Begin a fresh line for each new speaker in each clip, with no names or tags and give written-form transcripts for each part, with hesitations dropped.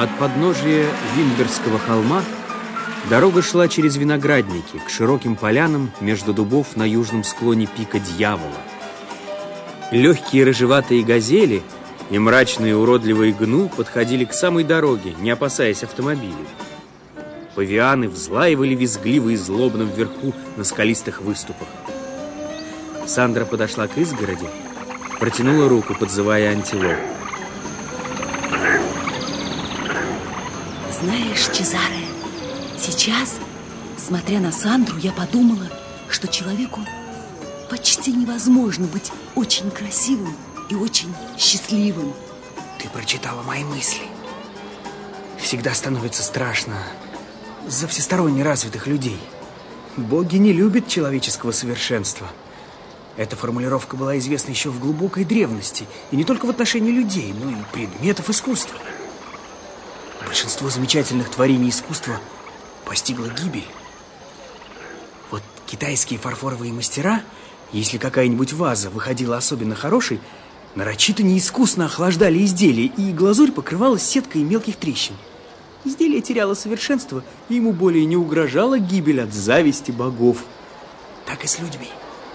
От подножия Вимберского холма дорога шла через виноградники к широким полянам между дубов на южном склоне пика Дьявола. Легкие рыжеватые газели и мрачные уродливые гну подходили к самой дороге, не опасаясь автомобилей. Павианы взлаивали визгливо и злобно вверху на скалистых выступах. Сандра подошла к изгороди, протянула руку, подзывая антилоп.
Знаешь, Чезаре, сейчас, смотря на Сандру, я подумала, что человеку почти невозможно быть очень красивым и очень счастливым.
Ты прочитала мои мысли. Всегда становится страшно за всесторонне развитых людей. Боги не любят человеческого совершенства. Эта формулировка была известна еще в глубокой древности, и не только в отношении людей, но и предметов искусства. Большинство замечательных творений искусства постигла гибель. Вот китайские фарфоровые мастера, если какая-нибудь ваза выходила особенно хорошей, нарочито неискусно охлаждали изделие, и глазурь покрывалась сеткой мелких трещин. Изделие теряло совершенство, и ему более не угрожала гибель от зависти богов. Так и с людьми.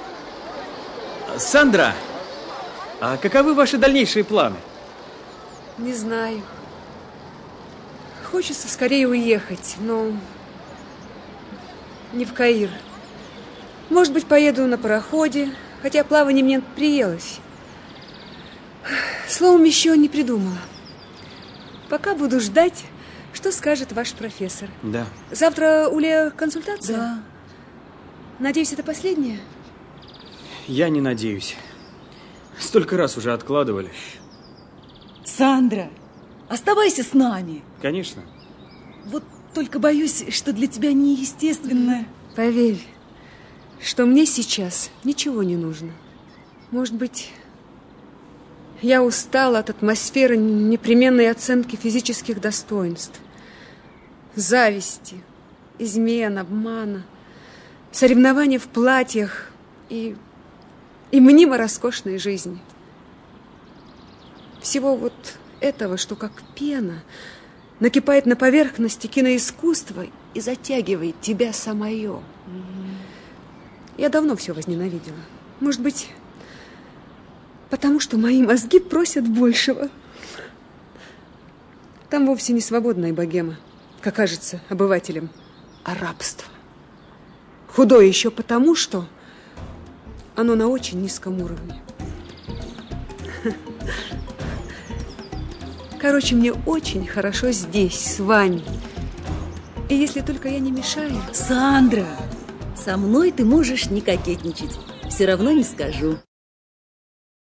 Сандра, а каковы ваши дальнейшие планы?
Не знаю. Хочется скорее уехать, но не в Каир. Может быть, поеду на пароходе, хотя плавание мне приелось. Словом, еще не придумала. Пока буду ждать, что скажет ваш профессор.
Да.
Завтра у Лео консультация?
Да.
Надеюсь, это последняя?
Я не надеюсь. Столько раз уже откладывали.
Сандра, оставайся с нами.
Конечно.
Вот только боюсь, что для тебя неестественно.
Поверь, что мне сейчас ничего не нужно. Может быть, я устала от атмосферы непременной оценки физических достоинств, зависти, измен, обмана, соревнования в платьях и мнимо роскошной жизни. Всего вот этого, что как пена накипает на поверхности киноискусства и затягивает тебя самое. Я давно все возненавидела. Может быть, потому что мои мозги просят большего. Там вовсе не свободная богема, как кажется обывателям, а рабство. Худое еще потому, что оно на очень низком уровне. Короче, мне очень хорошо здесь, с вами. И если только я не мешаю...
Сандра, со мной ты можешь не кокетничать. Все равно не скажу.